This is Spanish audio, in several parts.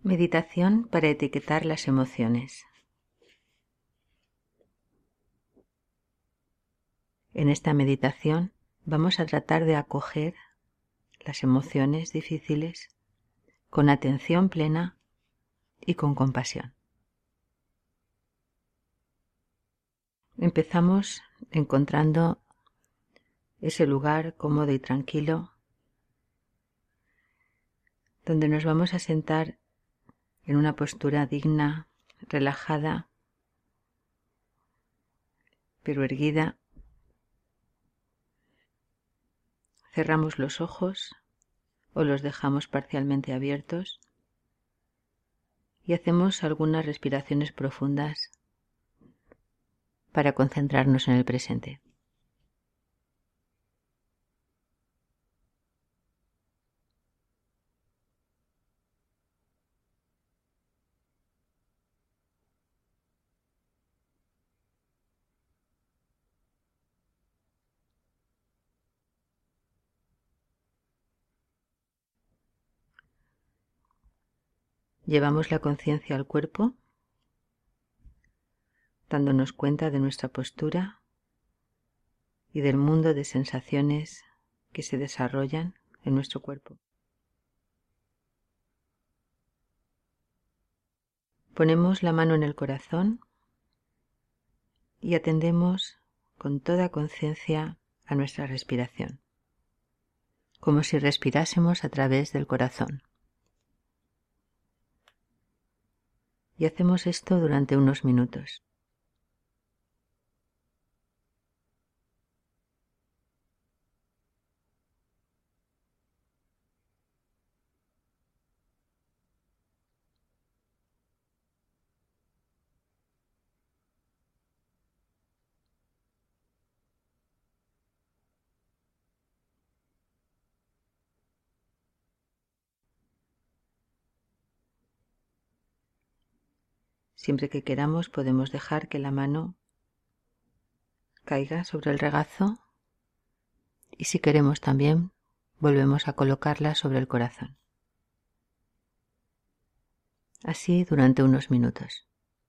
Meditación para etiquetar las emociones. En esta meditación vamos a tratar de acoger las emociones difíciles con atención plena y con compasión. Empezamos encontrando ese lugar cómodo y tranquilo donde nos vamos a sentar en una postura digna, relajada, pero erguida. Cerramos los ojos o los dejamos parcialmente abiertos y hacemos algunas respiraciones profundas para concentrarnos en el presente. Llevamos la conciencia al cuerpo, dándonos cuenta de nuestra postura y del mundo de sensaciones que se desarrollan en nuestro cuerpo. Ponemos la mano en el corazón y atendemos con toda conciencia a nuestra respiración, como si respirásemos a través del corazón. Y hacemos esto durante unos minutos. Siempre que queramos podemos dejar que la mano caiga sobre el regazo y si queremos también volvemos a colocarla sobre el corazón. Así durante unos minutos.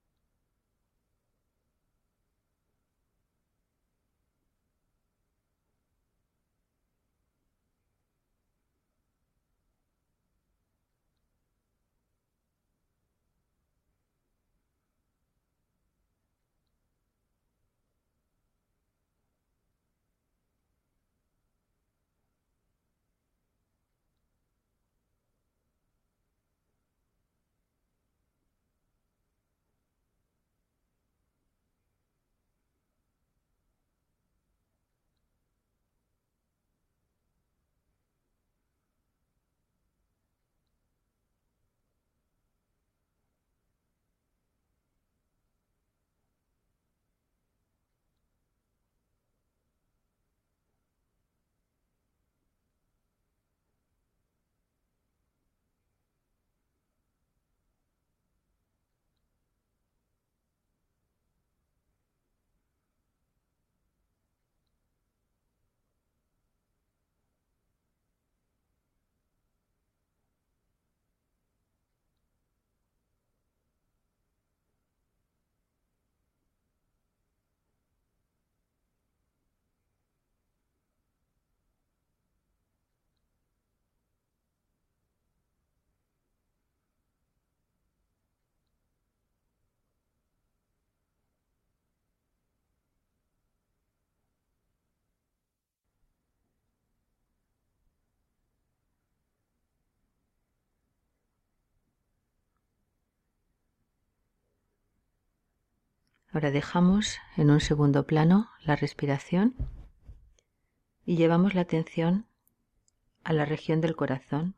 Ahora dejamos en un segundo plano la respiración y llevamos la atención a la región del corazón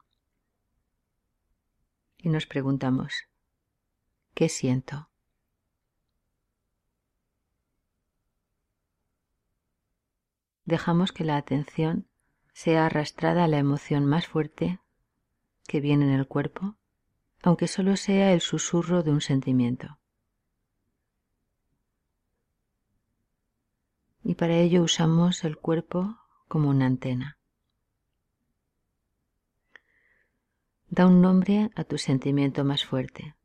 y nos preguntamos, ¿qué siento? Dejamos que la atención sea arrastrada a la emoción más fuerte que viene en el cuerpo, aunque solo sea el susurro de un sentimiento. Y para ello usamos el cuerpo como una antena. Da un nombre a tu sentimiento más fuerte.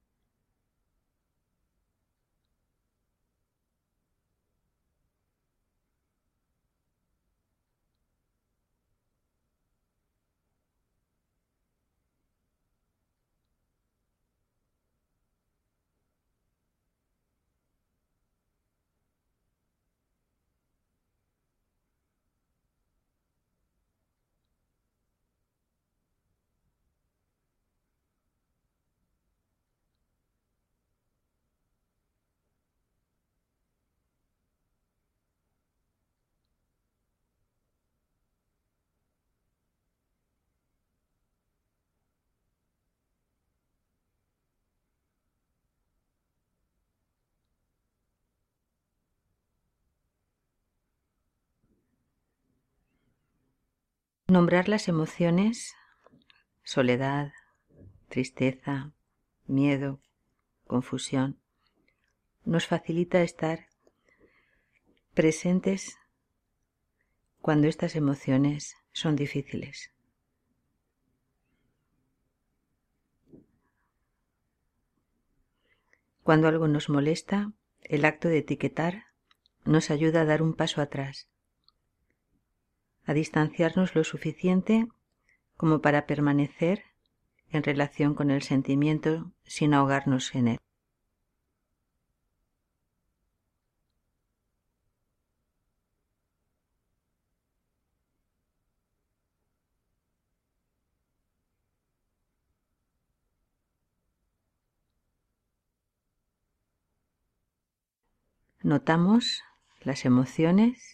Nombrar las emociones, soledad, tristeza, miedo, confusión, nos facilita estar presentes cuando estas emociones son difíciles. Cuando algo nos molesta, el acto de etiquetar nos ayuda a dar un paso atrás, a distanciarnos lo suficiente como para permanecer en relación con el sentimiento sin ahogarnos en él. Notamos las emociones,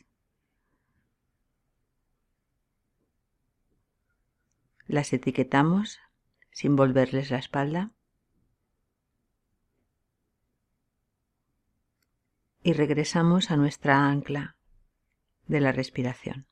las etiquetamos sin volverles la espalda y regresamos a nuestra ancla de la respiración.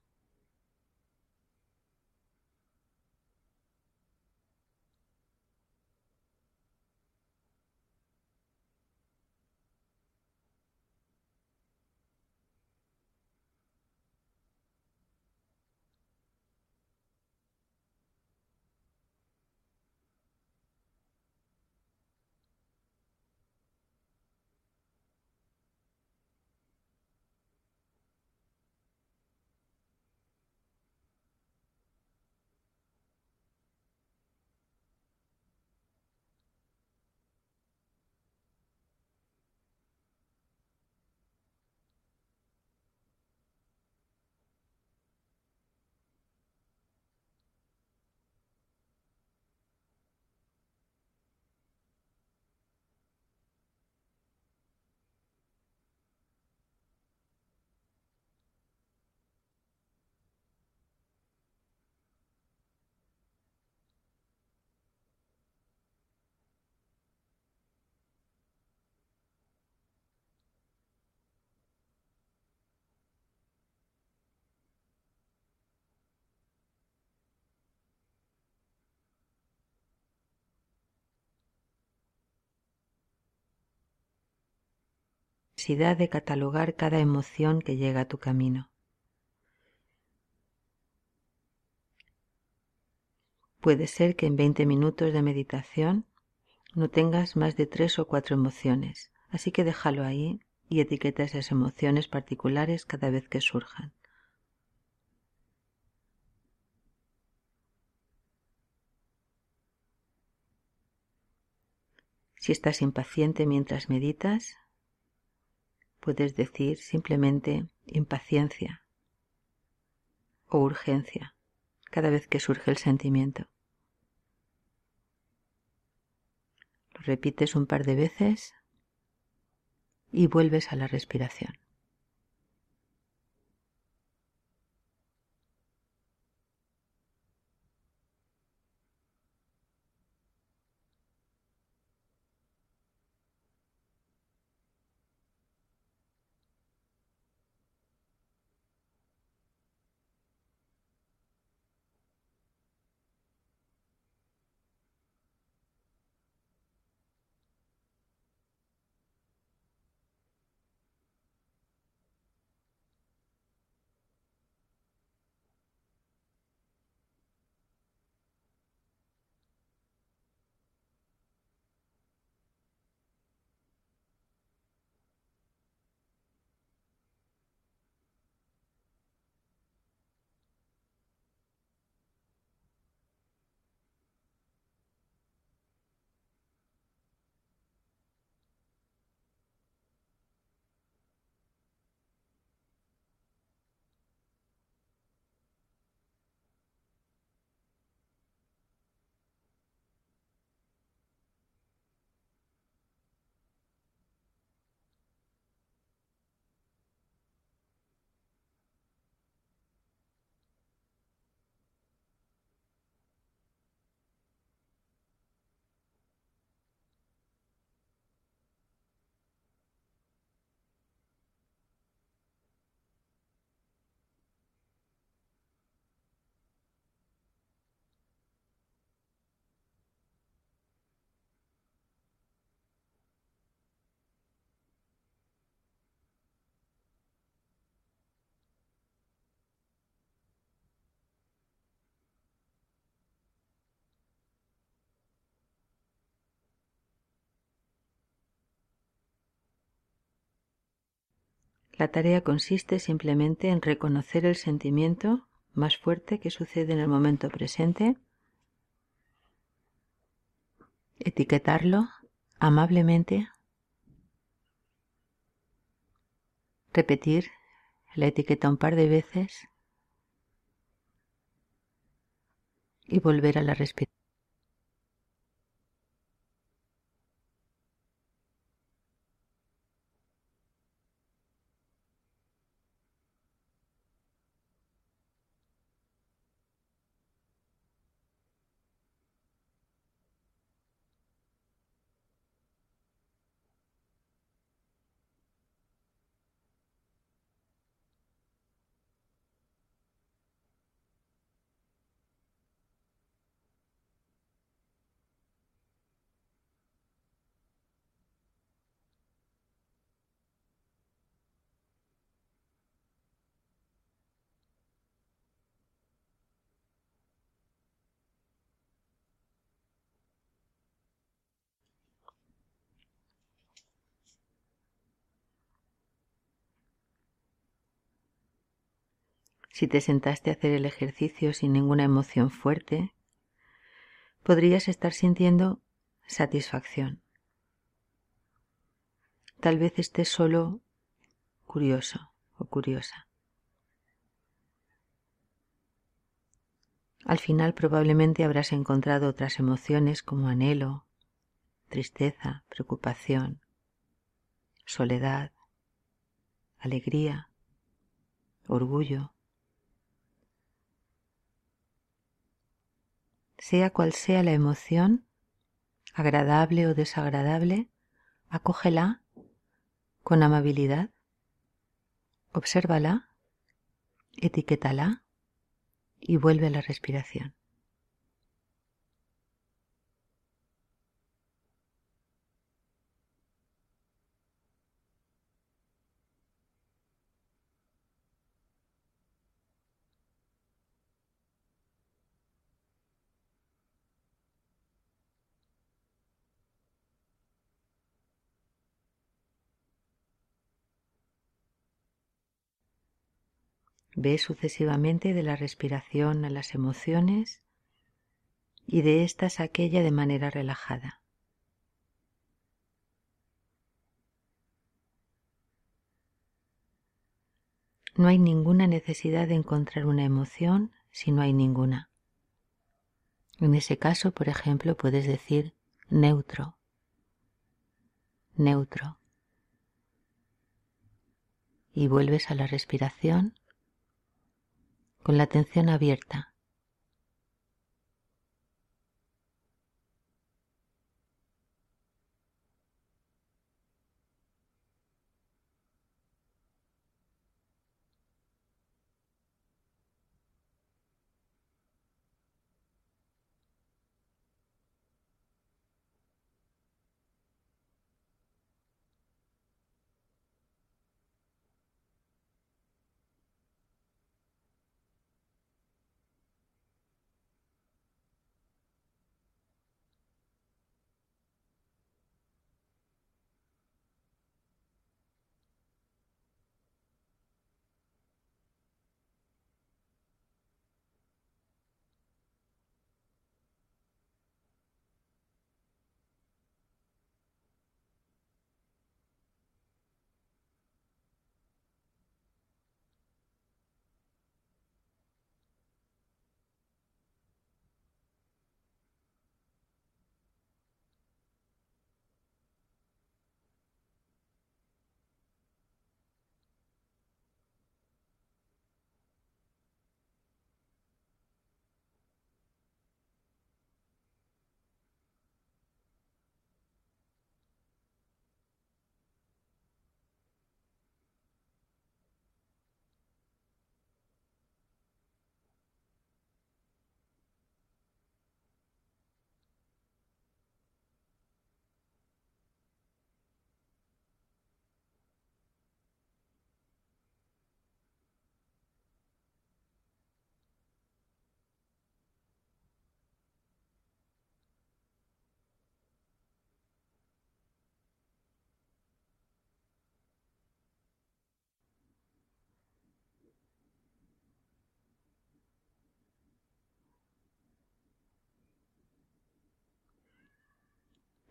Necesidad de catalogar cada emoción que llega a tu camino. Puede ser que en 20 minutos de meditación no tengas más de 3 o 4 emociones, así que déjalo ahí y etiqueta esas emociones particulares cada vez que surjan. Si estás impaciente mientras meditas, puedes decir simplemente impaciencia o urgencia cada vez que surge el sentimiento. Lo repites un par de veces y vuelves a la respiración. La tarea consiste simplemente en reconocer el sentimiento más fuerte que sucede en el momento presente, etiquetarlo amablemente, repetir la etiqueta un par de veces y volver a la respiración. Si te sentaste a hacer el ejercicio sin ninguna emoción fuerte, podrías estar sintiendo satisfacción. Tal vez estés solo curioso o curiosa. Al final probablemente habrás encontrado otras emociones como anhelo, tristeza, preocupación, soledad, alegría, orgullo. Sea cual sea la emoción, agradable o desagradable, acógela con amabilidad, obsérvala, etiquétala y vuelve a la respiración. Ve sucesivamente de la respiración a las emociones y de estas a aquella de manera relajada. No hay ninguna necesidad de encontrar una emoción si no hay ninguna. En ese caso, por ejemplo, puedes decir neutro, neutro, y vuelves a la respiración con la atención abierta.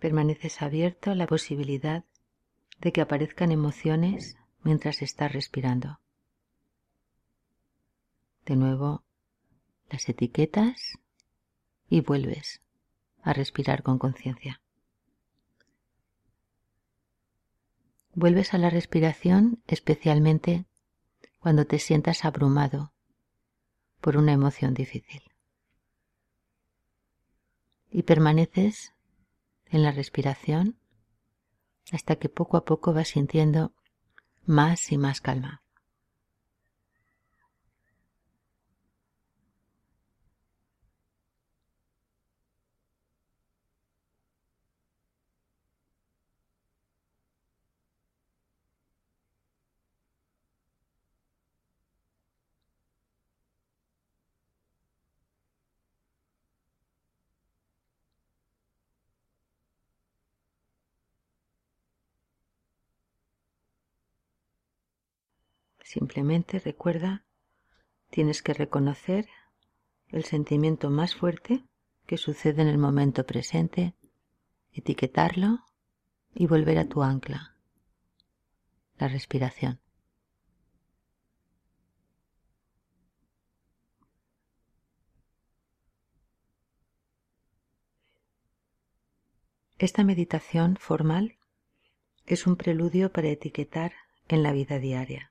permaneces abierto a la posibilidad de que aparezcan emociones mientras estás respirando. De nuevo, las etiquetas y vuelves a respirar con conciencia. Vuelves a la respiración especialmente cuando te sientas abrumado por una emoción difícil. Y permaneces en la respiración hasta que poco a poco vas sintiendo más y más calma. Simplemente recuerda, tienes que reconocer el sentimiento más fuerte que sucede en el momento presente, etiquetarlo y volver a tu ancla, la respiración. Esta meditación formal es un preludio para etiquetar en la vida diaria.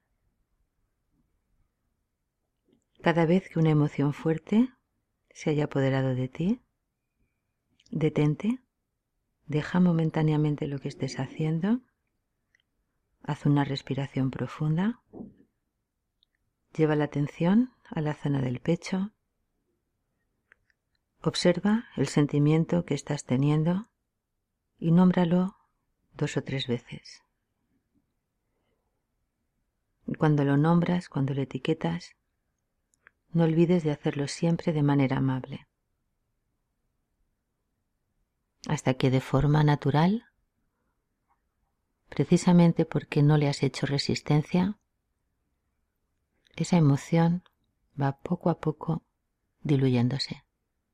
Cada vez que una emoción fuerte se haya apoderado de ti, detente, deja momentáneamente lo que estés haciendo, haz una respiración profunda, lleva la atención a la zona del pecho, observa el sentimiento que estás teniendo y nómbralo 2 o 3 veces. Y cuando lo nombras, cuando lo etiquetas, no olvides de hacerlo siempre de manera amable, hasta que de forma natural, precisamente porque no le has hecho resistencia, esa emoción va poco a poco diluyéndose.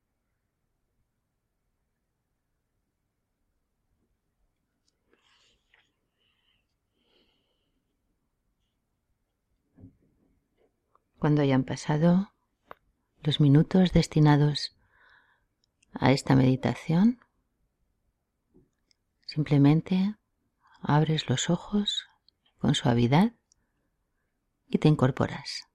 Cuando hayan pasado los minutos destinados a esta meditación, simplemente abres los ojos con suavidad y te incorporas.